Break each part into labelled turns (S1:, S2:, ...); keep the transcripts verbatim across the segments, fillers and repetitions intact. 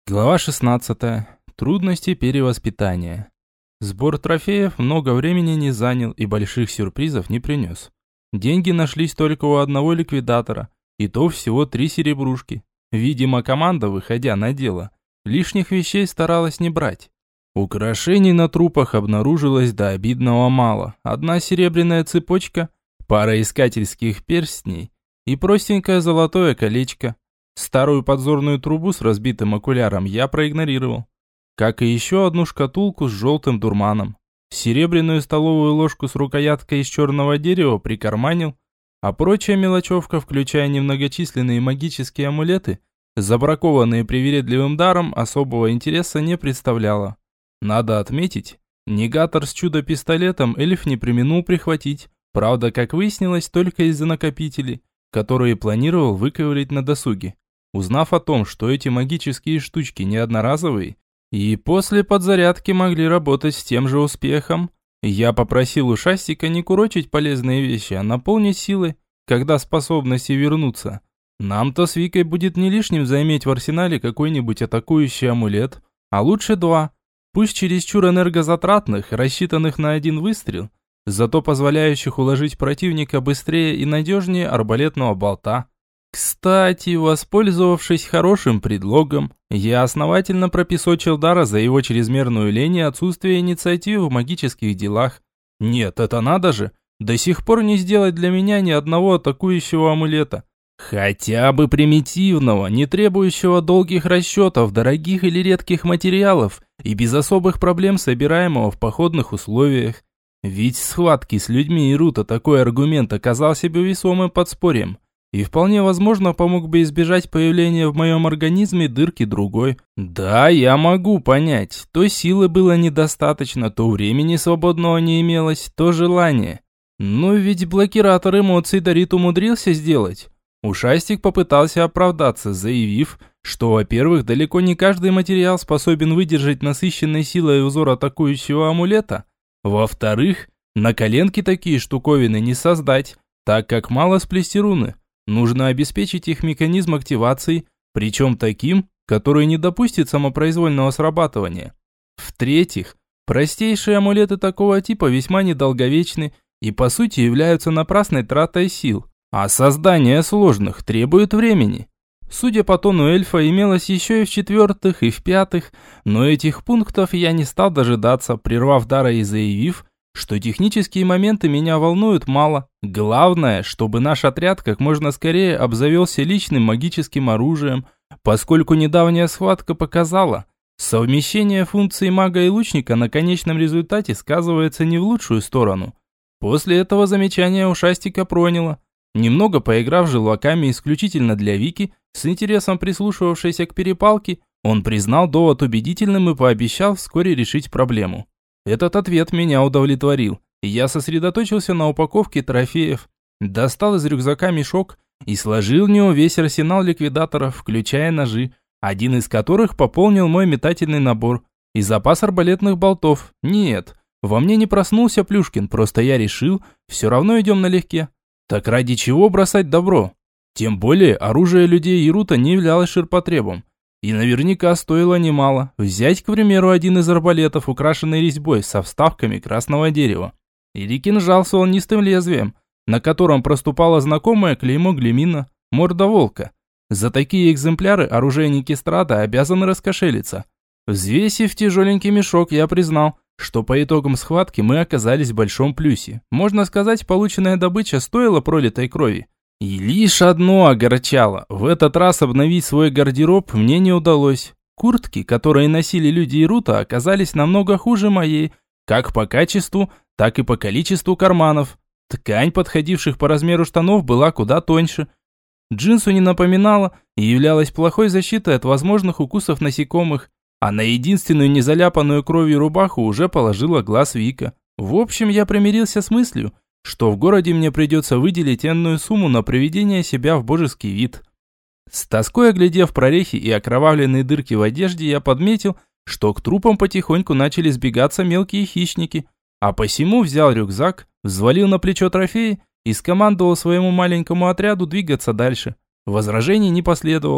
S1: Глава шестнадцатая. Трудности перевоспитания. Сбор трофеев много времени не занял и больших сюрпризов не принес. Деньги нашлись только у одного ликвидатора, и то всего три серебрушки. Видимо, команда, выходя на дело, лишних вещей старалась не брать. Украшений на трупах обнаружилось до обидного мало. Одна серебряная цепочка, пара искательских перстней и простенькое золотое колечко. Старую подзорную трубу с разбитым окуляром я проигнорировал, как и еще одну шкатулку с желтым дурманом. Серебряную столовую ложку с рукояткой из черного дерева прикарманил, а прочая мелочевка, включая немногочисленные магические амулеты, забракованные привередливым даром, особого интереса не представляла. Надо отметить, негатор с чудо-пистолетом эльф не преминул прихватить, правда, как выяснилось, только из-за накопителей, которые планировал выковырять на досуге. Узнав о том, что эти магические штучки не одноразовые, и после подзарядки могли работать с тем же успехом, я попросил у Шастика не курочить полезные вещи, а наполнить силой, когда способности вернутся. Нам-то с Викой будет не лишним заиметь в арсенале какой-нибудь атакующий амулет, а лучше два, пусть чересчур энергозатратных, рассчитанных на один выстрел, зато позволяющих уложить противника быстрее и надежнее арбалетного болта. Кстати, воспользовавшись хорошим предлогом, я основательно пропесочил Дара за его чрезмерную лень и отсутствие инициативы в магических делах. Нет, это надо же, до сих пор не сделать для меня ни одного атакующего амулета. Хотя бы примитивного, не требующего долгих расчетов, дорогих или редких материалов и без особых проблем собираемого в походных условиях. Ведь в схватке с людьми Ирута такой аргумент оказал себе весомым подспорьем. И вполне возможно помог бы избежать появления в моем организме дырки другой. Да, я могу понять, то силы было недостаточно, то времени свободного не имелось, то желания. Но ведь блокиратор эмоций Дарит умудрился сделать. Ушастик попытался оправдаться, заявив, что, во-первых, далеко не каждый материал способен выдержать насыщенной силой узор атакующего амулета. Во-вторых, на коленке такие штуковины не создать, так как мало сплести руны. Нужно обеспечить их механизм активации, причем таким, который не допустит самопроизвольного срабатывания. В-третьих, простейшие амулеты такого типа весьма недолговечны и по сути являются напрасной тратой сил, а создание сложных требует времени. Судя по тону эльфа, имелось еще и в-четвертых, и в-пятых, но этих пунктов я не стал дожидаться, прервав Дара и заявив, что технические моменты меня волнуют мало. Главное, чтобы наш отряд как можно скорее обзавелся личным магическим оружием, поскольку недавняя схватка показала, совмещение функций мага и лучника на конечном результате сказывается не в лучшую сторону. После этого замечания у Шастика проняло. Немного поиграв желваками исключительно для Вики, с интересом прислушивавшейся к перепалке, он признал довод убедительным и пообещал вскоре решить проблему. Этот ответ меня удовлетворил, и я сосредоточился на упаковке трофеев, достал из рюкзака мешок и сложил в него весь арсенал ликвидаторов, включая ножи, один из которых пополнил мой метательный набор, и запас арбалетных болтов. Нет, во мне не проснулся Плюшкин, просто я решил, все равно идем налегке. Так ради чего бросать добро? Тем более оружие людей Ирута не являлось ширпотребом. И наверняка стоило немало взять, к примеру, один из арбалетов, украшенный резьбой со вставками красного дерева. Или кинжал с волнистым лезвием, на котором проступало знакомое клеймо Глемина, морда волка. За такие экземпляры оружейники Страда обязаны раскошелиться. Взвесив тяжеленький мешок, я признал, что по итогам схватки мы оказались в большом плюсе. Можно сказать, полученная добыча стоила пролитой крови. И лишь одно огорчало. В этот раз обновить свой гардероб мне не удалось. Куртки, которые носили люди Ирута, оказались намного хуже моей, как по качеству, так и по количеству карманов. Ткань подходивших по размеру штанов была куда тоньше. Джинсу не напоминала и являлась плохой защитой от возможных укусов насекомых, а на единственную незаляпанную кровью рубаху уже положила глаз Вика. В общем, я примирился с мыслью, что в городе мне придется выделить энную сумму на приведение себя в божеский вид. С тоской оглядев прорехи и окровавленные дырки в одежде, я подметил, что к трупам потихоньку начали сбегаться мелкие хищники, а посему взял рюкзак, взвалил на плечо трофеи и скомандовал своему маленькому отряду двигаться дальше. Возражений не последовало.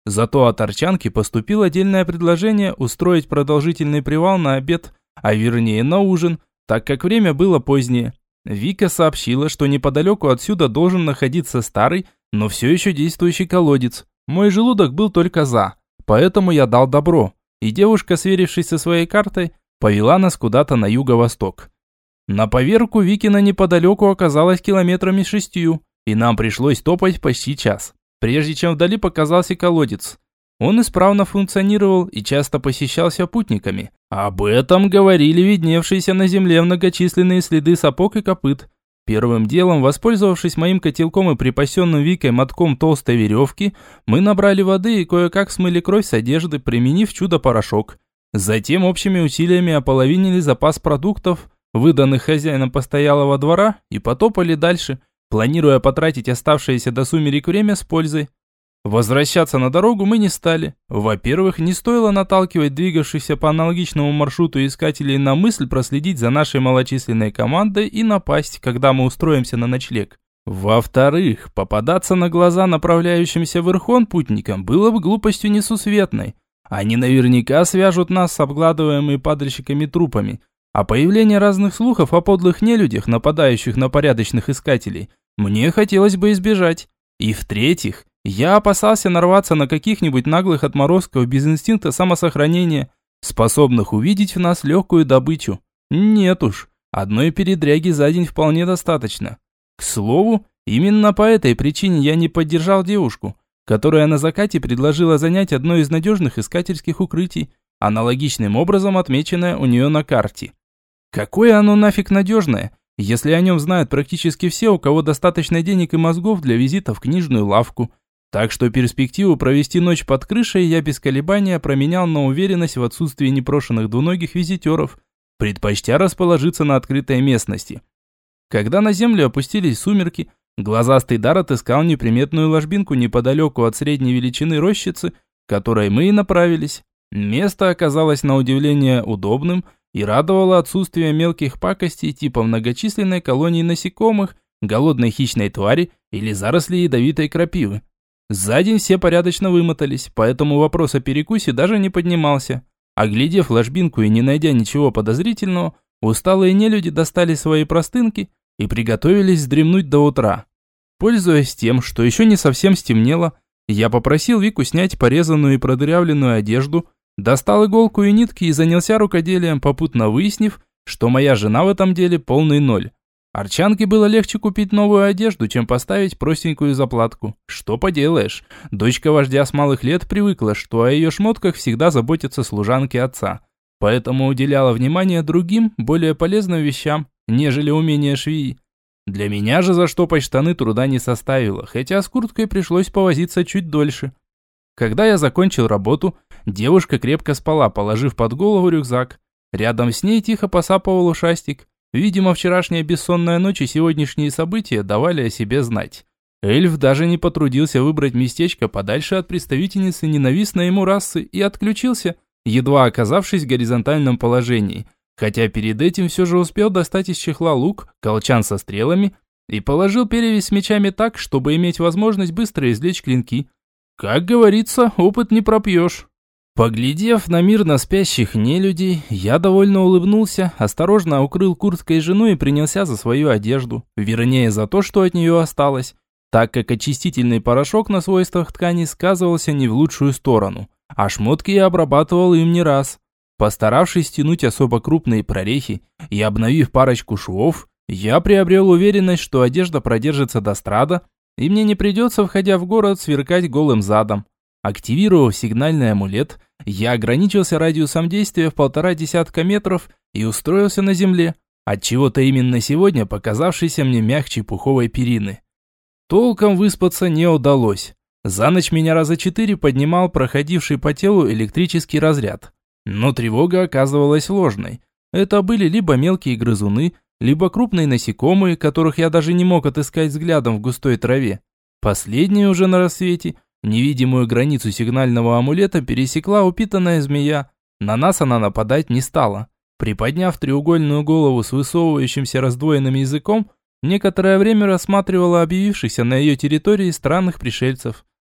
S1: Зато от Арчанки поступило отдельное предложение устроить продолжительный привал на обед, а вернее на ужин, так как время было позднее. Вика сообщила, что неподалеку отсюда должен находиться старый, но все еще действующий колодец. Мой желудок был только за, поэтому я дал добро, и девушка, сверившись со своей картой, повела нас куда-то на юго-восток. На поверку Викина неподалеку оказалась километрами шестью, и нам пришлось топать почти час, прежде чем вдали показался колодец. Он исправно функционировал и часто посещался путниками. Об этом говорили видневшиеся на земле многочисленные следы сапог и копыт. Первым делом, воспользовавшись моим котелком и припасенным Викой мотком толстой веревки, мы набрали воды и кое-как смыли кровь с одежды, применив чудо-порошок. Затем общими усилиями ополовинили запас продуктов, выданных хозяином постоялого двора, и потопали дальше, планируя потратить оставшееся до сумерек время с пользой. Возвращаться на дорогу мы не стали. Во-первых, не стоило наталкивать двигавшихся по аналогичному маршруту искателей на мысль проследить за нашей малочисленной командой и напасть, когда мы устроимся на ночлег. Во-вторых, попадаться на глаза направляющимся в Ирхон путникам было бы глупостью несусветной. Они наверняка свяжут нас с обгладываемыми падальщиками трупами, а появление разных слухов о подлых нелюдях, нападающих на порядочных искателей, мне хотелось бы избежать. И в-третьих, я опасался нарваться на каких-нибудь наглых отморозков без инстинкта самосохранения, способных увидеть в нас легкую добычу. Нет уж, одной передряги за день вполне достаточно. К слову, именно по этой причине я не поддержал девушку, которая на закате предложила занять одно из надежных искательских укрытий, аналогичным образом отмеченное у нее на карте. Какое оно нафиг надежное, если о нем знают практически все, у кого достаточно денег и мозгов для визита в книжную лавку. Так что перспективу провести ночь под крышей я без колебания променял на уверенность в отсутствии непрошенных двуногих визитеров, предпочтя расположиться на открытой местности. Когда на землю опустились сумерки, глазастый дар отыскал неприметную ложбинку неподалеку от средней величины рощицы, к которой мы и направились. Место оказалось на удивление удобным и радовало отсутствие мелких пакостей типа многочисленной колонии насекомых, голодной хищной твари или зарослей ядовитой крапивы. За день все порядочно вымотались, поэтому вопрос о перекусе даже не поднимался. Оглядев ложбинку и не найдя ничего подозрительного, усталые нелюди достали свои простынки и приготовились вздремнуть до утра. Пользуясь тем, что еще не совсем стемнело, я попросил Вику снять порезанную и продырявленную одежду, достал иголку и нитки и занялся рукоделием, попутно выяснив, что моя жена в этом деле полный ноль. Арчанке было легче купить новую одежду, чем поставить простенькую заплатку. Что поделаешь, дочка вождя с малых лет привыкла, что о ее шмотках всегда заботятся служанки отца, поэтому уделяла внимание другим, более полезным вещам, нежели умение швеи. Для меня же заштопать штаны труда не составило, хотя с курткой пришлось повозиться чуть дольше. Когда я закончил работу, девушка крепко спала, положив под голову рюкзак. Рядом с ней тихо посапывал ушастик. Видимо, вчерашняя бессонная ночь и сегодняшние события давали о себе знать. Эльф даже не потрудился выбрать местечко подальше от представительницы ненавистной ему расы и отключился, едва оказавшись в горизонтальном положении, хотя перед этим все же успел достать из чехла лук, колчан со стрелами и положил перевязь с мечами так, чтобы иметь возможность быстро извлечь клинки. Как говорится, опыт не пропьешь. Поглядев на мирно спящих нелюдей, я довольно улыбнулся, осторожно укрыл курткой жену и принялся за свою одежду, вернее за то, что от нее осталось, так как очистительный порошок на свойствах ткани сказывался не в лучшую сторону, а шмотки я обрабатывал им не раз. Постаравшись стянуть особо крупные прорехи и обновив парочку швов, я приобрел уверенность, что одежда продержится до страда, и мне не придется, входя в город, сверкать голым задом. Активировав сигнальный амулет, я ограничился радиусом действия в полтора десятка метров и устроился на земле, отчего-то именно сегодня показавшейся мне мягче пуховой перины. Толком выспаться не удалось. За ночь меня раза четыре поднимал проходивший по телу электрический разряд. Но тревога оказывалась ложной. Это были либо мелкие грызуны, либо крупные насекомые, которых я даже не мог отыскать взглядом в густой траве. Последние уже на рассвете невидимую границу сигнального амулета пересекла упитанная змея. На нас она нападать не стала. Приподняв треугольную голову с высовывающимся раздвоенным языком, некоторое время рассматривала объявившихся на ее территории странных пришельцев.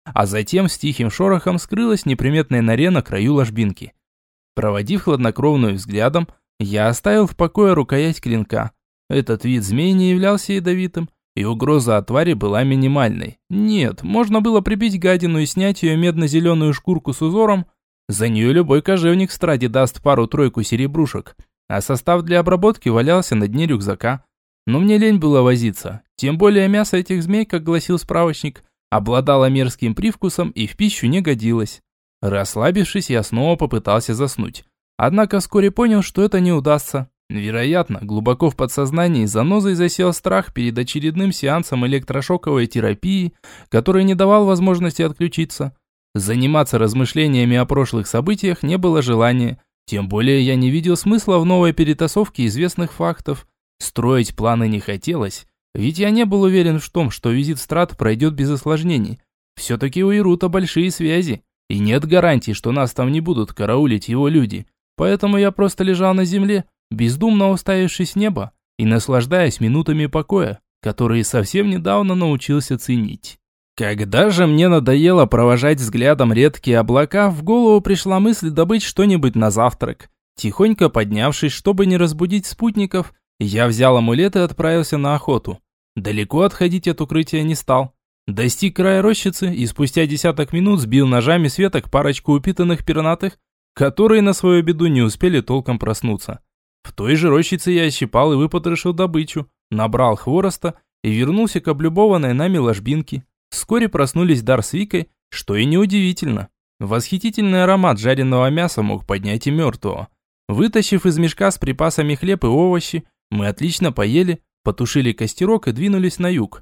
S1: а затем с тихим шорохом скрылась в неприметной норе на краю ложбинки. Проводив хладнокровную взглядом, я оставил в покое рукоять клинка. Этот вид змей не являлся ядовитым, и угроза от твари была минимальной. Нет, можно было прибить гадину и снять ее медно-зеленую шкурку с узором. За нее любой кожевник в страде даст пару-тройку серебрушек, а состав для обработки валялся на дне рюкзака. Но мне лень было возиться, тем более мясо этих змей, как гласил справочник, обладало мерзким привкусом и в пищу не годилось. Расслабившись, я снова попытался заснуть. Однако вскоре понял, что это не удастся. Вероятно, глубоко в подсознании занозой засел страх перед очередным сеансом электрошоковой терапии, который не давал возможности отключиться. Заниматься размышлениями о прошлых событиях не было желания, тем более я не видел смысла в новой перетасовке известных фактов. Строить планы не хотелось, ведь я не был уверен в том, что визит в Страт пройдет без осложнений. Все-таки у Ирута большие связи, и нет гарантий, что нас там не будут караулить его люди. Поэтому я просто лежал на земле, бездумно уставившись в небо и наслаждаясь минутами покоя, которые совсем недавно научился ценить. Когда же мне надоело провожать взглядом редкие облака, в голову пришла мысль добыть что-нибудь на завтрак. Тихонько поднявшись, чтобы не разбудить спутников, я взял амулет и отправился на охоту. Далеко отходить от укрытия не стал. Достиг края рощицы и спустя десяток минут сбил ножами с веток парочку упитанных пернатых, которые на свою беду не успели толком проснуться. В той же рощице я ощипал и выпотрошил добычу, набрал хвороста и вернулся к облюбованной нами ложбинке. Вскоре проснулись Дар с Викой, что и неудивительно. Восхитительный аромат жареного мяса мог поднять и мертвого. Вытащив из мешка с припасами хлеб и овощи, мы отлично поели, потушили костерок и двинулись на юг.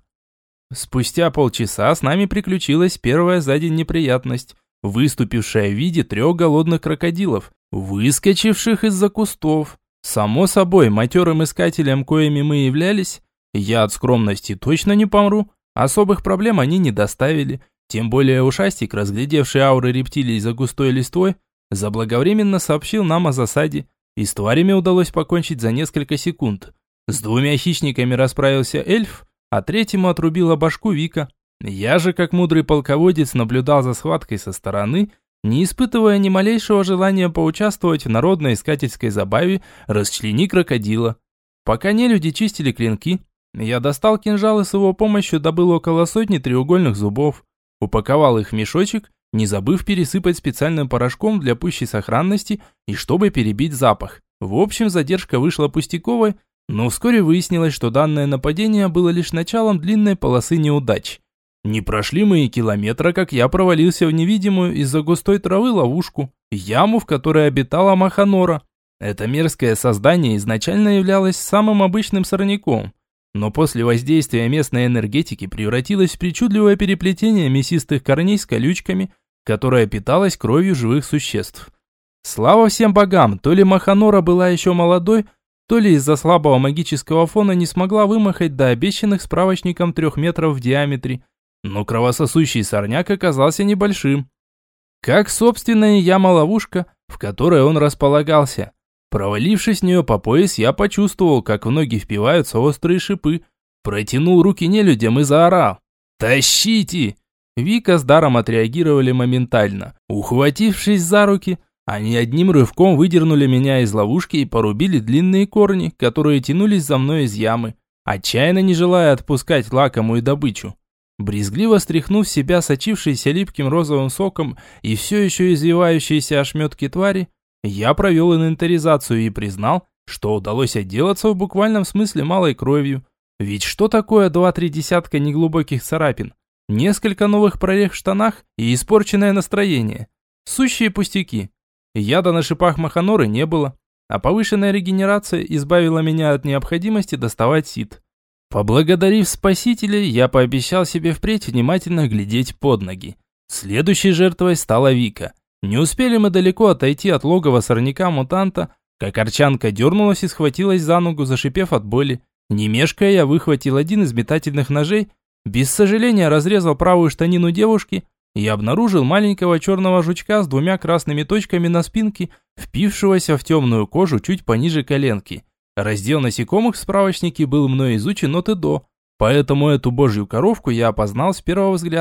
S1: Спустя полчаса с нами приключилась первая за день неприятность, выступившая в виде трех голодных крокодилов, выскочивших из-за кустов. Само собой, матерым искателям, коими мы являлись, я от скромности точно не помру. Особых проблем они не доставили, тем более ушастик, разглядевший ауры рептилий за густой листвой, заблаговременно сообщил нам о засаде, и с тварями удалось покончить за несколько секунд. С двумя хищниками расправился эльф, а третьему отрубила башку Вика. Я же, как мудрый полководец, наблюдал за схваткой со стороны, не испытывая ни малейшего желания поучаствовать в народной искательской забаве «Расчлени крокодила». Пока нелюди чистили клинки, я достал кинжал и с его помощью добыл около сотни треугольных зубов, упаковал их в мешочек, не забыв пересыпать специальным порошком для пущей сохранности и чтобы перебить запах. В общем, задержка вышла пустяковой, но вскоре выяснилось, что данное нападение было лишь началом длинной полосы неудач. Не прошли мы и километра, как я провалился в невидимую из-за густой травы ловушку, яму, в которой обитала Маханора. Это мерзкое создание изначально являлось самым обычным сорняком, но после воздействия местной энергетики превратилось в причудливое переплетение мясистых корней с колючками, которое питалось кровью живых существ. Слава всем богам, то ли Маханора была еще молодой, то ли из-за слабого магического фона не смогла вымахать до обещанных справочником трех метров в диаметре, но кровососущий сорняк оказался небольшим. Как собственная яма-ловушка, в которой он располагался. Провалившись в нее по пояс, я почувствовал, как в ноги впиваются острые шипы, протянул руки нелюдям и заорал: «Тащите!» Вика с Даром отреагировали моментально. Ухватившись за руки, они одним рывком выдернули меня из ловушки и порубили длинные корни, которые тянулись за мной из ямы, отчаянно не желая отпускать лакомую добычу. Брезгливо стряхнув с себя сочившиеся липким розовым соком и все еще извивающиеся ошметки твари, я провел инвентаризацию и признал, что удалось отделаться в буквальном смысле малой кровью. Ведь что такое два-три десятка неглубоких царапин? Несколько новых прорех в штанах и испорченное настроение. Сущие пустяки. Яда на шипах Маханоры не было, а повышенная регенерация избавила меня от необходимости доставать сит. Поблагодарив спасителей, я пообещал себе впредь внимательно глядеть под ноги. Следующей жертвой стала Вика. Не успели мы далеко отойти от логова сорняка-мутанта, как арчанка дернулась и схватилась за ногу, зашипев от боли. Не мешкая, я выхватил один из метательных ножей, без сожаления разрезал правую штанину девушки и обнаружил маленького черного жучка с двумя красными точками на спинке, впившегося в темную кожу чуть пониже коленки. Раздел насекомых в справочнике был мной изучен от и до, поэтому эту божью коровку я опознал с первого взгляда.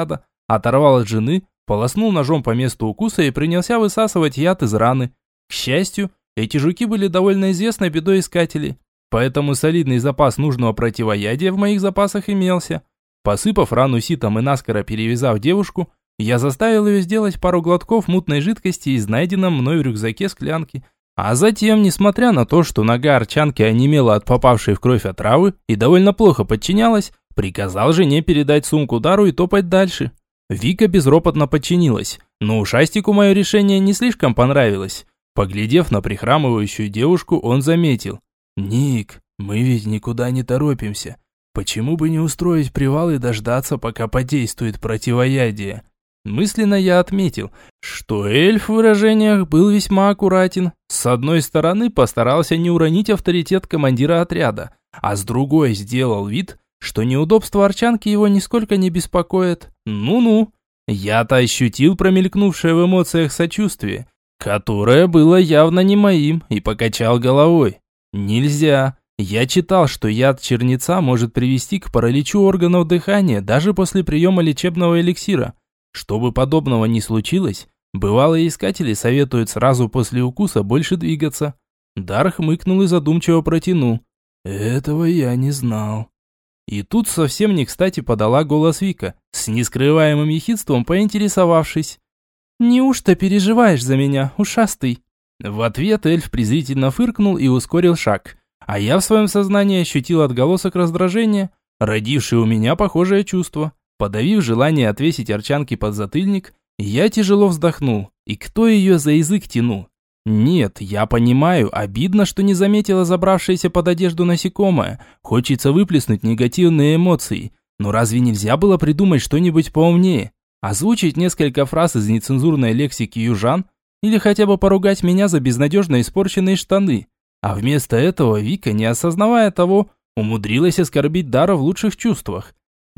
S1: Оторвал от жены, полоснул ножом по месту укуса и принялся высасывать яд из раны. К счастью, эти жуки были довольно известной бедой искателей, поэтому солидный запас нужного противоядия в моих запасах имелся. Посыпав рану ситом и наскоро перевязав девушку, я заставил ее сделать пару глотков мутной жидкости из найденной мной в рюкзаке склянки. А затем, несмотря на то, что нога арчанки онемела от попавшей в кровь отравы и довольно плохо подчинялась, приказал жене передать сумку Дару и топать дальше. Вика безропотно подчинилась, но ушастику мое решение не слишком понравилось. Поглядев на прихрамывающую девушку, он заметил: «Ник, мы ведь никуда не торопимся. Почему бы не устроить привал и дождаться, пока подействует противоядие?» Мысленно я отметил, что эльф в выражениях был весьма аккуратен. С одной стороны, постарался не уронить авторитет командира отряда, а с другой сделал вид, что неудобства арчанки его нисколько не беспокоит. Ну-ну. Я-то ощутил промелькнувшее в эмоциях сочувствие, которое было явно не моим, и покачал головой. Нельзя. Я читал, что яд черница может привести к параличу органов дыхания даже после приема лечебного эликсира. Чтобы подобного не случилось, бывалые искатели советуют сразу после укуса больше двигаться. Дар хмыкнул и задумчиво протянул: «Этого я не знал». И тут совсем не кстати подала голос Вика, с нескрываемым ехидством поинтересовавшись: «Неужто переживаешь за меня, ушастый?» В ответ эльф презрительно фыркнул и ускорил шаг, а я в своем сознании ощутил отголосок раздражения, родивший у меня похожее чувство. Подавив желание отвесить арчанке подзатыльник, я тяжело вздохнул. И кто ее за язык тянул? Нет, я понимаю, обидно, что не заметила забравшееся под одежду насекомое. Хочется выплеснуть негативные эмоции. Но разве нельзя было придумать что-нибудь поумнее? Озвучить несколько фраз из нецензурной лексики южан? Или хотя бы поругать меня за безнадежно испорченные штаны? А вместо этого Вика, не осознавая того, умудрилась оскорбить Дара в лучших чувствах.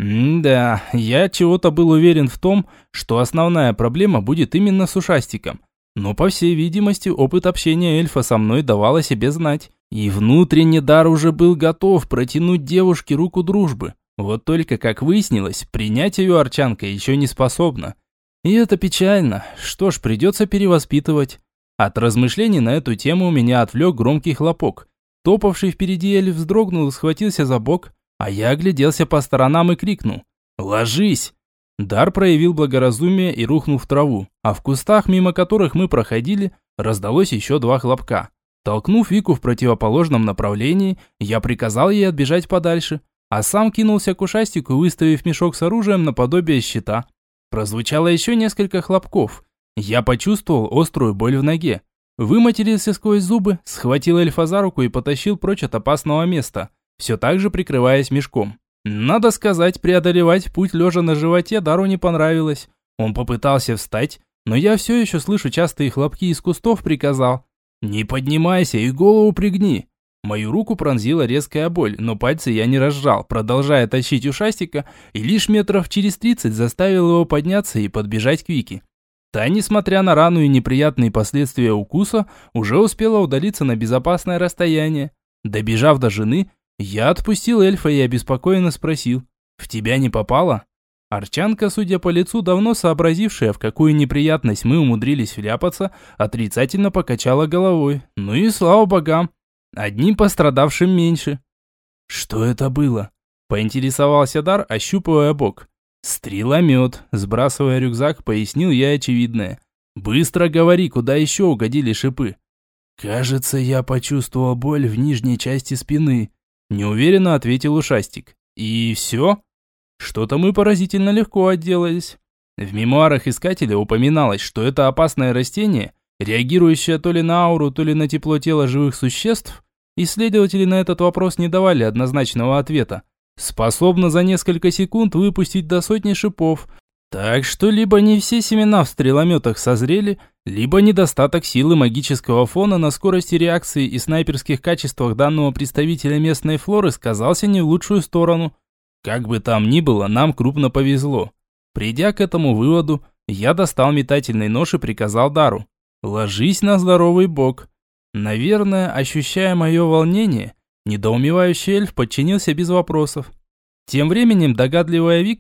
S1: М-да, я чего-то был уверен в том, что основная проблема будет именно с ушастиком. Но, по всей видимости, опыт общения эльфа со мной давал о себе знать. И внутренне Дар уже был готов протянуть девушке руку дружбы. Вот только, как выяснилось, принять ее арчанка еще не способна. И это печально. Что ж, придется перевоспитывать. От размышлений на эту тему меня отвлек громкий хлопок. Топавший впереди эльф вздрогнул и схватился за бок, а я огляделся по сторонам и крикнул: «Ложись!». Дар проявил благоразумие и рухнул в траву, а в кустах, мимо которых мы проходили, раздалось еще два хлопка. Толкнув Вику в противоположном направлении, я приказал ей отбежать подальше, а сам кинулся к ушастику, выставив мешок с оружием наподобие щита. Прозвучало еще несколько хлопков. Я почувствовал острую боль в ноге. Выматерился сквозь зубы, схватил эльфа за руку и потащил прочь от опасного места, все так же прикрываясь мешком. Надо сказать, преодолевать путь лежа на животе Дару не понравилось. Он попытался встать, но я все еще слышу частые хлопки из кустов, приказал: «Не поднимайся и голову пригни». Мою руку пронзила резкая боль, но пальцы я не разжал, продолжая тащить ушастика, и лишь метров через тридцать заставил его подняться и подбежать к Вике. Та, несмотря на рану и неприятные последствия укуса, уже успела удалиться на безопасное расстояние. Добежав до жены, я отпустил эльфа и обеспокоенно спросил: «В тебя не попало?» Арчанка, судя по лицу, давно сообразившая, в какую неприятность мы умудрились вляпаться, отрицательно покачала головой. Ну и слава богам, одним пострадавшим меньше. «Что это было?» – поинтересовался Дар, ощупывая бок. «Стреломет», – сбрасывая рюкзак, пояснил я очевидное. «Быстро говори, куда еще угодили шипы?» «Кажется, я почувствовал боль в нижней части спины», – неуверенно ответил ушастик. «И все?» Что-то мы поразительно легко отделались. В мемуарах искателя упоминалось, что это опасное растение, реагирующее то ли на ауру, то ли на тепло тела живых существ. Исследователи на этот вопрос не давали однозначного ответа. Способно за несколько секунд выпустить до сотни шипов. Так что либо не все семена в стрелометах созрели, либо недостаток силы магического фона на скорости реакции и снайперских качествах данного представителя местной флоры сказался не в лучшую сторону. Как бы там ни было, нам крупно повезло. Придя к этому выводу, я достал метательный нож и приказал Дару: «Ложись на здоровый бок». Наверное, ощущая мое волнение, недоумевающий эльф подчинился без вопросов. Тем временем догадливая Вика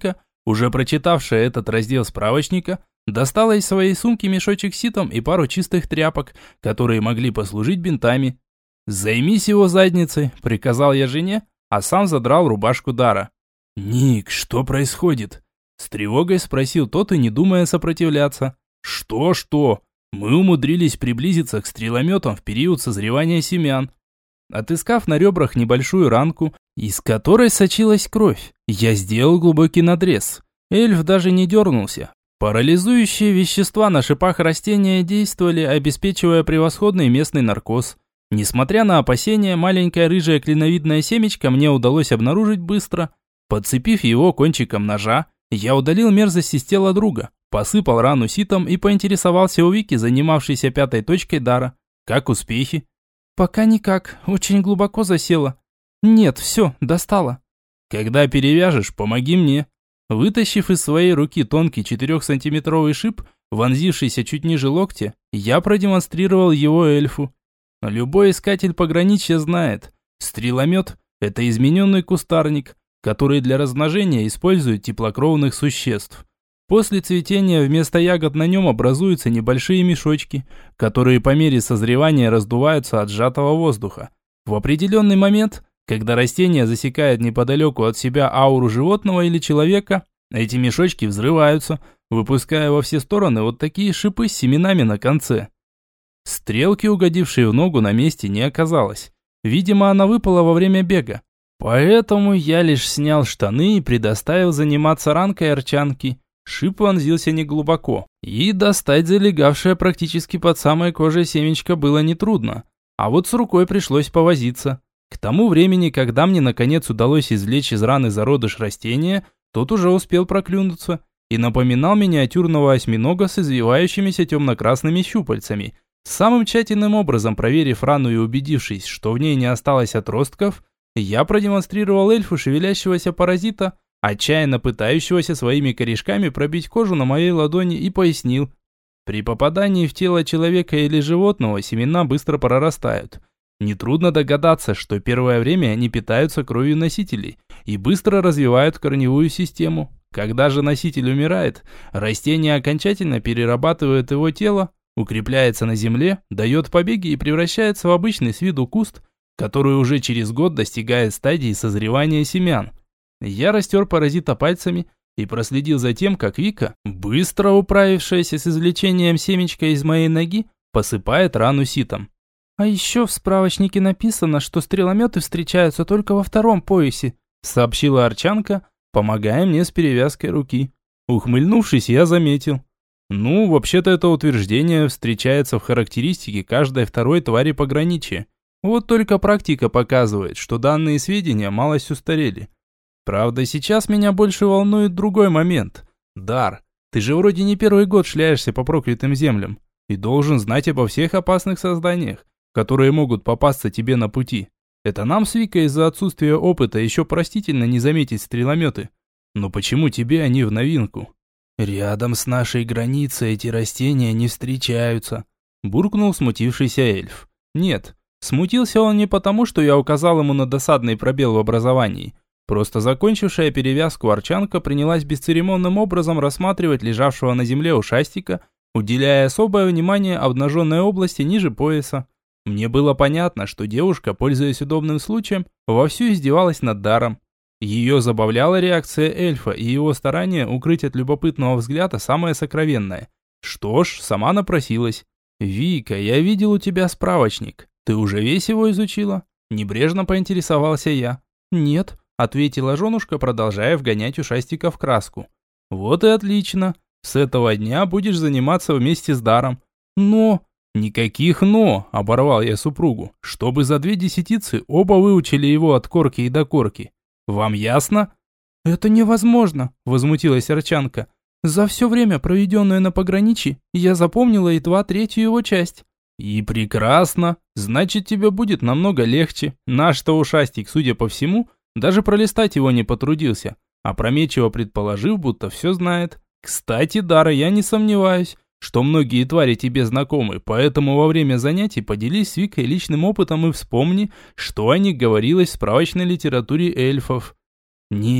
S1: уже прочитавшая этот раздел справочника, достала из своей сумки мешочек с ситом и пару чистых тряпок, которые могли послужить бинтами. «Займись его задницей», – приказал я жене, а сам задрал рубашку Дара. «Ник, что происходит?» – с тревогой спросил тот и не думая сопротивляться. «Что-что? Мы умудрились приблизиться к стрелометам в период созревания семян». Отыскав на ребрах небольшую ранку, из которой сочилась кровь, я сделал глубокий надрез. Эльф даже не дернулся. Парализующие вещества на шипах растения действовали, обеспечивая превосходный местный наркоз. Несмотря на опасения, маленькое рыжее клиновидное семечко мне удалось обнаружить быстро. Подцепив его кончиком ножа, я удалил мерзость из тела друга, посыпал рану ситом и поинтересовался у Вики, занимавшейся пятой точкой Дара. «Как успехи?» «Пока никак, очень глубоко засела. Нет, все, достала». «Когда перевяжешь, помоги мне». Вытащив из своей руки тонкий четырехсантиметровый шип, вонзившийся чуть ниже локтя, я продемонстрировал его эльфу. Любой искатель пограничья знает, стреломет – это измененный кустарник, который для размножения использует теплокровных существ. После цветения вместо ягод на нем образуются небольшие мешочки, которые по мере созревания раздуваются от сжатого воздуха. В определенный момент, когда растение засекает неподалеку от себя ауру животного или человека, эти мешочки взрываются, выпуская во все стороны вот такие шипы с семенами на конце. Стрелки, угодившей в ногу, на месте не оказалось. Видимо, она выпала во время бега. Поэтому я лишь снял штаны и предоставил заниматься ранкой арчанки. Шип вонзился неглубоко, и достать залегавшее практически под самой кожей семечко было нетрудно. А вот с рукой пришлось повозиться. К тому времени, когда мне наконец удалось извлечь из раны зародыш растения, тот уже успел проклюнуться и напоминал миниатюрного осьминога с извивающимися темно-красными щупальцами. Самым тщательным образом проверив рану и убедившись, что в ней не осталось отростков, я продемонстрировал эльфу шевелящегося паразита, отчаянно пытающегося своими корешками пробить кожу на моей ладони, и пояснил. При попадании в тело человека или животного семена быстро прорастают. Нетрудно догадаться, что первое время они питаются кровью носителей и быстро развивают корневую систему. Когда же носитель умирает, растение окончательно перерабатывает его тело, укрепляется на земле, дает побеги и превращается в обычный с виду куст, который уже через год достигает стадии созревания семян. Я растер паразита пальцами и проследил за тем, как Вика, быстро управившаяся с извлечением семечка из моей ноги, посыпает рану ситом. «А еще в справочнике написано, что стрелометы встречаются только во втором поясе», сообщила арчанка, помогая мне с перевязкой руки. Ухмыльнувшись, я заметил. Ну, вообще-то это утверждение встречается в характеристике каждой второй твари пограничья. Вот только практика показывает, что данные сведения малость устарели. Правда, сейчас меня больше волнует другой момент. Дар, ты же вроде не первый год шляешься по проклятым землям и должен знать обо всех опасных созданиях, которые могут попасться тебе на пути. Это нам с Викой из-за отсутствия опыта еще простительно не заметить стрелометы. Но почему тебе они в новинку? Рядом с нашей границей эти растения не встречаются, буркнул смутившийся эльф. Нет, смутился он не потому, что я указал ему на досадный пробел в образовании. Просто закончившая перевязку арчанка принялась бесцеремонным образом рассматривать лежавшего на земле ушастика, уделяя особое внимание обнаженной области ниже пояса. Мне было понятно, что девушка, пользуясь удобным случаем, вовсю издевалась над Даром. Ее забавляла реакция эльфа и его старание укрыть от любопытного взгляда самое сокровенное. Что ж, сама напросилась. «Вика, я видел у тебя справочник. Ты уже весь его изучила?» Небрежно поинтересовался я. «Нет», ответила женушка, продолжая вгонять ушастика в краску. «Вот и отлично. С этого дня будешь заниматься вместе с Даром». «Но...» «Никаких «но», – оборвал я супругу, чтобы за две десятицы оба выучили его от корки и до корки. Вам ясно?» «Это невозможно», – возмутилась арчанка. «За все время, проведенное на пограничье, я запомнила едва третью его часть». «И прекрасно. Значит, тебе будет намного легче. Наш-то ушастик, судя по всему, даже пролистать его не потрудился, опрометчиво предположив, будто все знает. Кстати, Дара, я не сомневаюсь, что многие твари тебе знакомы, поэтому во время занятий поделись с Викой личным опытом и вспомни, что о них говорилось в справочной литературе эльфов». «Ник,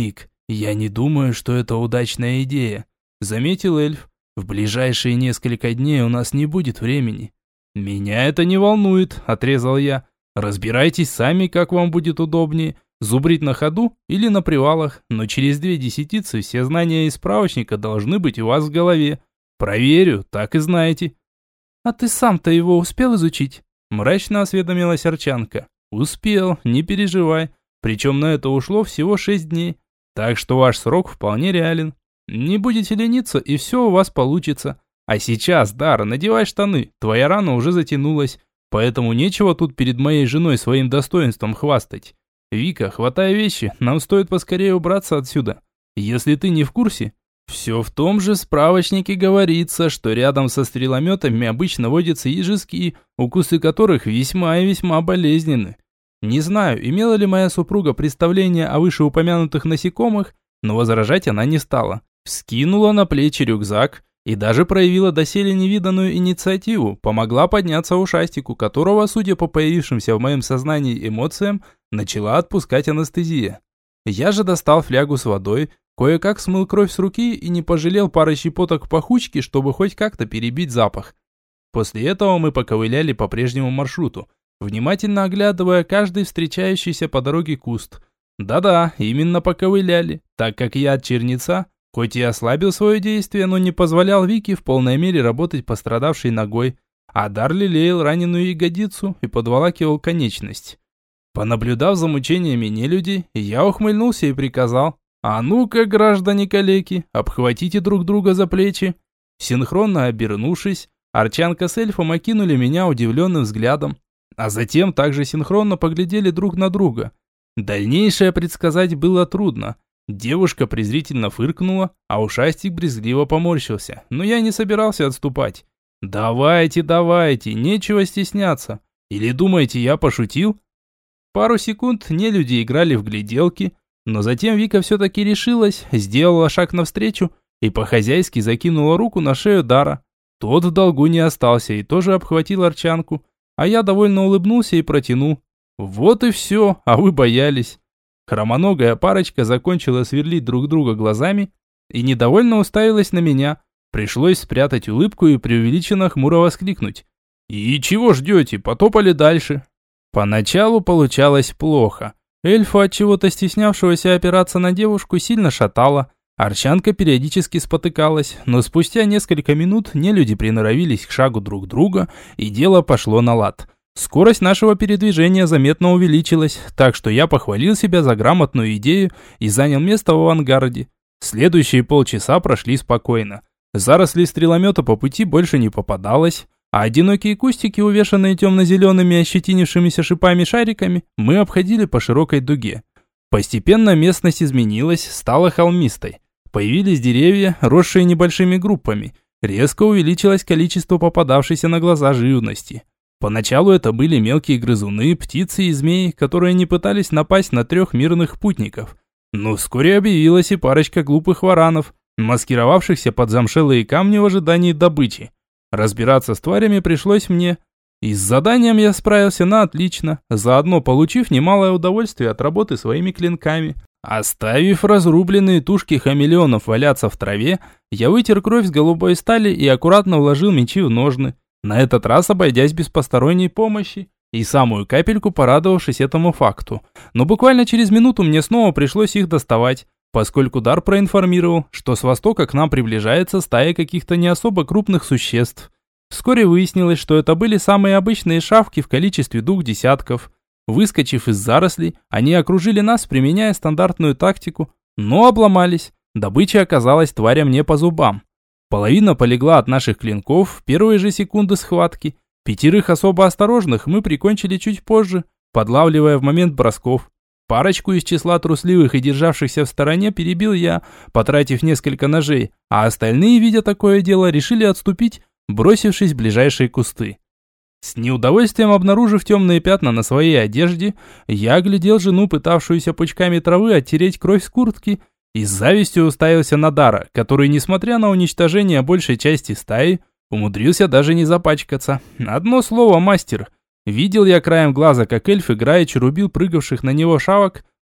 S1: «Я не думаю, что это удачная идея», — заметил эльф. «В ближайшие несколько дней у нас не будет времени». «Меня это не волнует», — отрезал я. «Разбирайтесь сами, как вам будет удобнее, зубрить на ходу или на привалах, но через две десятицы все знания из справочника должны быть у вас в голове. Проверю, так и знаете». «А ты сам-то его успел изучить?» — мрачно осведомилась Арчанка. «Успел, не переживай. Причем на это ушло всего шесть дней. Так что ваш срок вполне реален. Не будете лениться, и все у вас получится. А сейчас, Дара, надевай штаны, твоя рана уже затянулась, поэтому нечего тут перед моей женой своим достоинством хвастать. Вика, хватай вещи, нам стоит поскорее убраться отсюда. Если ты не в курсе, все в том же справочнике говорится, что рядом со стрелометами обычно водятся ежески, укусы которых весьма и весьма болезненны. Не знаю, имела ли моя супруга представление о вышеупомянутых насекомых, но возражать она не стала. Вскинула на плечи рюкзак и даже проявила доселе невиданную инициативу, помогла подняться ушастику, которого, судя по появившимся в моем сознании эмоциям, начала отпускать анестезия. Я же достал флягу с водой, кое-как смыл кровь с руки и не пожалел пары щепоток пахучки, чтобы хоть как-то перебить запах. После этого мы поковыляли по прежнему маршруту, внимательно оглядывая каждый встречающийся по дороге куст. Да-да, именно поковыляли, так как я от черница, хоть и ослабил свое действие, но не позволял Вике в полной мере работать пострадавшей ногой, а дар лелеял раненую ягодицу и подволакивал конечность. Понаблюдав за мучениями нелюдей, я ухмыльнулся и приказал: «А ну-ка, граждане-калеки, обхватите друг друга за плечи». Синхронно обернувшись, Арчанка с эльфом окинули меня удивленным взглядом, а затем также синхронно поглядели друг на друга. Дальнейшее предсказать было трудно. Девушка презрительно фыркнула, а ушастик брезгливо поморщился, но я не собирался отступать. «Давайте, давайте, нечего стесняться. Или думаете, я пошутил?» Пару секунд нелюди играли в гляделки, но затем Вика все-таки решилась, сделала шаг навстречу и по-хозяйски закинула руку на шею Дара. Тот в долгу не остался и тоже обхватил Арчанку, а я довольно улыбнулся и протянул: «Вот и все, а вы боялись». Хромоногая парочка закончила сверлить друг друга глазами и недовольно уставилась на меня. Пришлось спрятать улыбку и преувеличенно хмуро воскликнуть: «И чего ждете, потопали дальше». Поначалу получалось плохо. Эльфа, от чего-то стеснявшегося опираться на девушку, сильно шатало. Арчанка периодически спотыкалась, но спустя несколько минут нелюди приноровились к шагу друг друга, и дело пошло на лад. Скорость нашего передвижения заметно увеличилась, так что я похвалил себя за грамотную идею и занял место в авангарде. Следующие полчаса прошли спокойно. Заросли стреломета по пути больше не попадалось, а одинокие кустики, увешанные темно-зелеными ощетинившимися шипами-шариками, мы обходили по широкой дуге. Постепенно местность изменилась, стала холмистой. Появились деревья, росшие небольшими группами. Резко увеличилось количество попадавшейся на глаза живности. Поначалу это были мелкие грызуны, птицы и змеи, которые не пытались напасть на трех мирных путников. Но вскоре объявилась и парочка глупых варанов, маскировавшихся под замшелые камни в ожидании добычи. Разбираться с тварями пришлось мне. И с заданием я справился на отлично, заодно получив немалое удовольствие от работы своими клинками. Оставив разрубленные тушки хамелеонов валяться в траве, я вытер кровь с голубой стали и аккуратно вложил мечи в ножны, на этот раз обойдясь без посторонней помощи, и самую капельку порадовавшись этому факту. Но буквально через минуту мне снова пришлось их доставать, поскольку дар проинформировал, что с востока к нам приближается стая каких-то не особо крупных существ. Вскоре выяснилось, что это были самые обычные шавки в количестве двух десятков. Выскочив из зарослей, они окружили нас, применяя стандартную тактику, но обломались. Добыча оказалась тварям не по зубам. Половина полегла от наших клинков в первые же секунды схватки. Пятерых особо осторожных мы прикончили чуть позже, подлавливая в момент бросков. Парочку из числа трусливых и державшихся в стороне перебил я, потратив несколько ножей, а остальные, видя такое дело, решили отступить, бросившись в ближайшие кусты. С неудовольствием обнаружив темные пятна на своей одежде, я оглядел жену, пытавшуюся пучками травы оттереть кровь с куртки, и с завистью уставился на Дара, который, несмотря на уничтожение большей части стаи, умудрился даже не запачкаться. Одно слово, мастер. Видел я краем глаза, как эльф играючи рубил прыгавших на него шавок,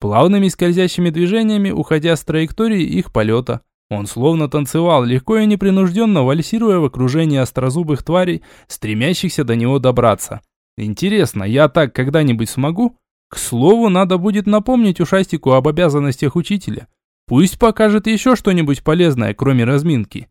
S1: плавными скользящими движениями уходя с траектории их полета. Он словно танцевал, легко и непринужденно вальсируя в окружении острозубых тварей, стремящихся до него добраться. Интересно, я так когда-нибудь смогу? К слову, надо будет напомнить ушастику об обязанностях учителя. Пусть покажет еще что-нибудь полезное, кроме разминки.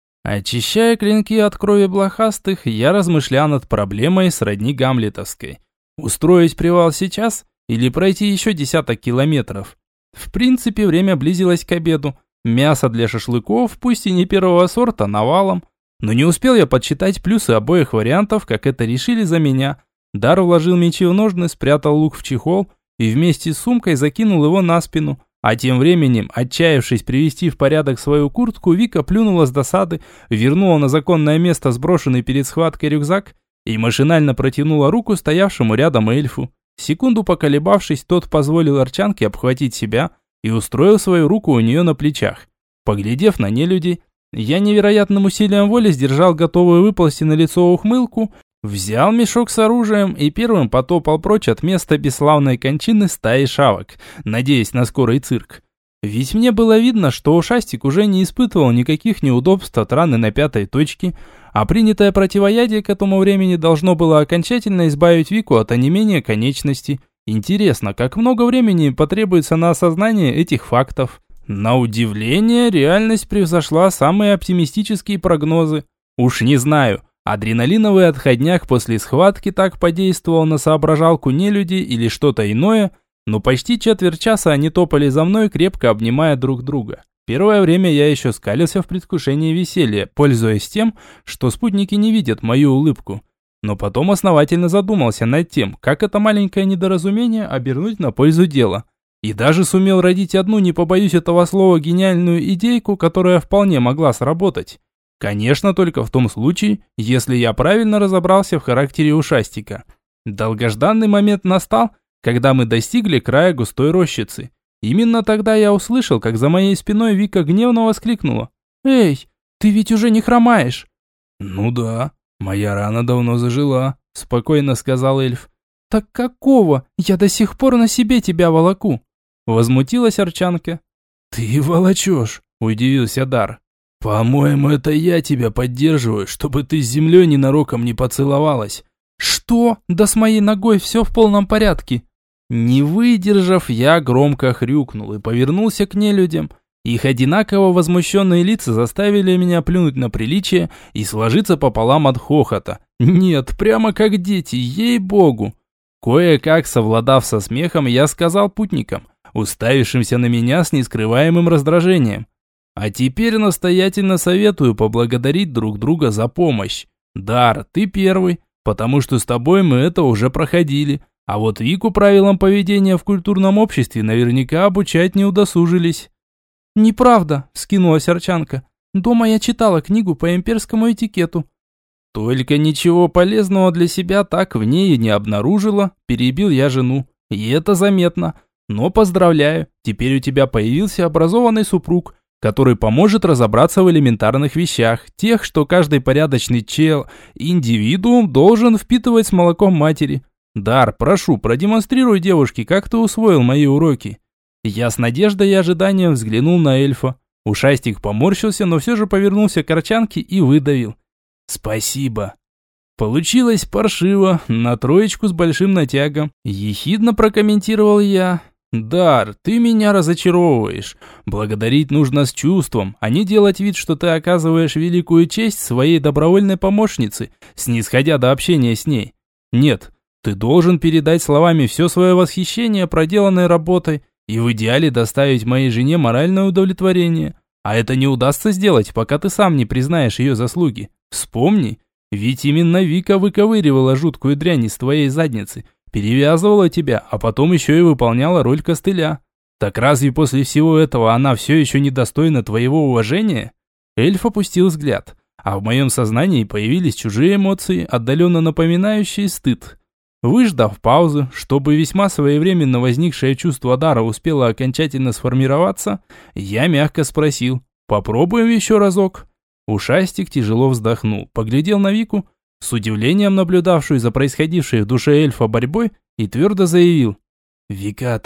S1: Очищая клинки от крови блохастых, я размышлял над проблемой сродни гамлетовской. Устроить привал сейчас или пройти еще десяток километров? В принципе, время близилось к обеду. Мясо для шашлыков, пусть и не первого сорта, навалом. Но не успел я подсчитать плюсы обоих вариантов, как это решили за меня. Дар вложил мечи в ножны, спрятал лук в чехол и вместе с сумкой закинул его на спину. А тем временем, отчаявшись привести в порядок свою куртку, Вика плюнула с досады, вернула на законное место сброшенный перед схваткой рюкзак и машинально протянула руку стоявшему рядом эльфу. Секунду поколебавшись, тот позволил Арчанке обхватить себя и устроил свою руку у нее на плечах. Поглядев на нелюдей, я невероятным усилием воли сдержал готовую выползти на лицо ухмылку, взял мешок с оружием и первым потопал прочь от места бесславной кончины стаи шавок, надеясь на скорый цирк. Ведь мне было видно, что ушастик уже не испытывал никаких неудобств от раны на пятой точке, а принятое противоядие к этому времени должно было окончательно избавить Вику от онемения конечности. Интересно, как много времени потребуется на осознание этих фактов? На удивление, реальность превзошла самые оптимистические прогнозы. Уж не знаю, адреналиновый отходняк после схватки так подействовал на соображалку нелюдей или что-то иное, но почти четверть часа они топали за мной, крепко обнимая друг друга. Первое время я еще скалился в предвкушении веселья, пользуясь тем, что спутники не видят мою улыбку. Но потом основательно задумался над тем, как это маленькое недоразумение обернуть на пользу дела. И даже сумел родить одну, не побоюсь этого слова, гениальную идейку, которая вполне могла сработать. Конечно, только в том случае, если я правильно разобрался в характере ушастика. Долгожданный момент настал, когда мы достигли края густой рощицы. Именно тогда я услышал, как за моей спиной Вика гневно воскликнула. «Эй, ты ведь уже не хромаешь!»
S2: «Ну да, моя рана давно зажила», – спокойно сказал эльф.
S1: «Так какого? Я до сих пор на себе тебя волоку!» Возмутилась Арчанка.
S2: «Ты волочешь», – удивился Дар. «По-моему, это я тебя поддерживаю, чтобы ты с землей ненароком не поцеловалась».
S1: «Что? Да с моей ногой все в полном порядке!» Не выдержав, я громко хрюкнул и повернулся к нелюдям. Их одинаково возмущенные лица заставили меня плюнуть на приличие и сложиться пополам от хохота. Нет, прямо как дети, ей-богу. Кое-как совладав со смехом, я сказал путникам, уставившимся на меня с нескрываемым раздражением. А теперь настоятельно советую поблагодарить друг друга за помощь. Дар, ты первый, потому что с тобой мы это уже проходили. А вот Вику правилам поведения в культурном обществе наверняка обучать не удосужились. «Неправда», – вскинулась Арчанка. «Дома я читала книгу по имперскому этикету». «Только ничего полезного для себя так в ней и не обнаружила», – перебил я жену. «И это заметно. Но поздравляю, теперь у тебя появился образованный супруг, который поможет разобраться в элементарных вещах, тех, что каждый порядочный чел, индивидуум должен впитывать с молоком матери. Дар, прошу, продемонстрируй девушке, как ты усвоил мои уроки». Я с надеждой и ожиданием взглянул на эльфа. Ушастик поморщился, но все же повернулся к Арчанке и выдавил. «Спасибо». Получилось паршиво, на троечку с большим натягом. Ехидно прокомментировал я. «Дар, ты меня разочаровываешь. Благодарить нужно с чувством, а не делать вид, что ты оказываешь великую честь своей добровольной помощнице, снисходя до общения с ней. Нет, ты должен передать словами все свое восхищение проделанной работой и в идеале доставить моей жене моральное удовлетворение. А это не удастся сделать, пока ты сам не признаешь ее заслуги. Вспомни, ведь именно Вика выковыривала жуткую дрянь из твоей задницы, перевязывала тебя, а потом еще и выполняла роль костыля. Так разве после всего этого она все еще недостойна твоего уважения?» Эльф опустил взгляд, а в моем сознании появились чужие эмоции, отдаленно напоминающие стыд. Выждав паузу, чтобы весьма своевременно возникшее чувство дара успело окончательно сформироваться, я мягко спросил: «Попробуем еще разок?» Ушастик тяжело вздохнул, поглядел на Вику, с удивлением наблюдавшую за происходившей в душе эльфа борьбой, и твердо заявил: «Виката,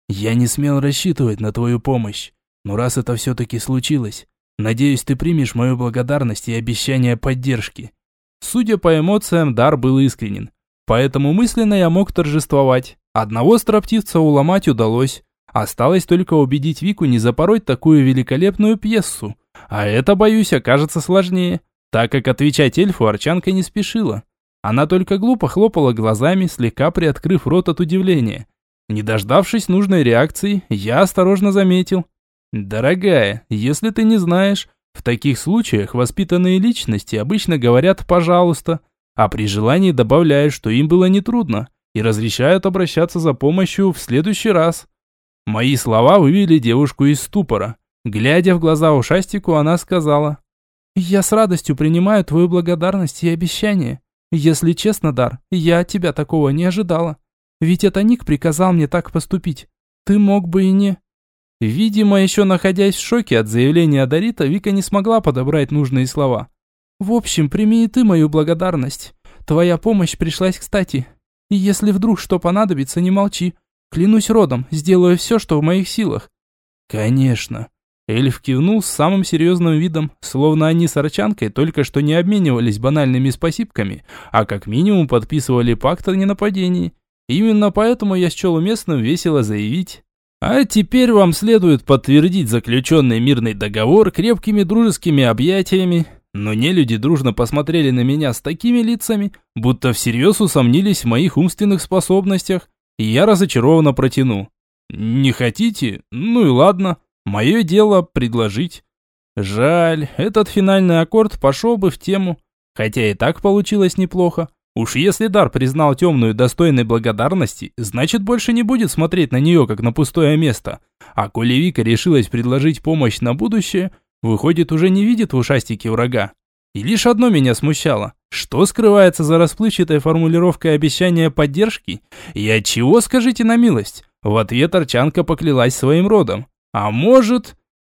S2: Я не смел рассчитывать на твою помощь, но раз это все-таки случилось, надеюсь, ты примешь мою благодарность и обещание поддержки».
S1: Судя по эмоциям, дар был искренен, поэтому мысленно я мог торжествовать. Одного строптивца уломать удалось. Осталось только убедить Вику не запороть такую великолепную пьесу. А это, боюсь, окажется сложнее, так как отвечать эльфу Арчанка не спешила. Она только глупо хлопала глазами, слегка приоткрыв рот от удивления. Не дождавшись нужной реакции, я осторожно заметил. «Дорогая, если ты не знаешь, в таких случаях воспитанные личности обычно говорят «пожалуйста», а при желании добавляют, что им было нетрудно, и разрешают обращаться за помощью в следующий раз». Мои слова вывели девушку из ступора. Глядя в глаза ушастику, она сказала: «Я с радостью принимаю твою благодарность и обещание. Если честно, Дар, я от тебя такого не ожидала. Ведь это Ник приказал мне так поступить. Ты мог бы и не...» Видимо, еще находясь в шоке от заявления Дарита, Вика не смогла подобрать нужные слова. «В общем, прими и ты мою благодарность. Твоя помощь пришлась кстати. И если вдруг что понадобится, не молчи. Клянусь родом, сделаю все, что в моих силах». «Конечно». Эльф кивнул с самым серьезным видом, словно они с Арчанкой только что не обменивались банальными спасибками, а как минимум подписывали пакт о ненападении. Именно поэтому я счел уместным весело заявить: «А теперь вам следует подтвердить заключенный мирный договор крепкими дружескими объятиями». Но нелюди дружно посмотрели на меня с такими лицами, будто всерьез усомнились в моих умственных способностях, и я разочарованно протянул: «Не хотите? Ну и ладно. Мое дело предложить». Жаль, этот финальный аккорд пошел бы в тему, хотя и так получилось неплохо. Уж если Дар признал темную достойной благодарности, значит больше не будет смотреть на нее как на пустое место. А коли Вика решилась предложить помощь на будущее, выходит, уже не видит в ушастике врага. И лишь одно меня смущало: что скрывается за расплывчатой формулировкой обещания поддержки? И от чего, скажите на милость? В ответ Арчанка поклялась своим родом. А может...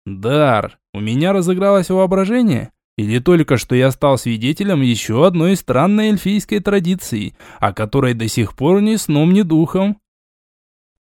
S1: Дар, у меня разыгралось воображение? Или только что я стал свидетелем еще одной странной эльфийской традиции, о которой до сих пор ни сном, ни духом?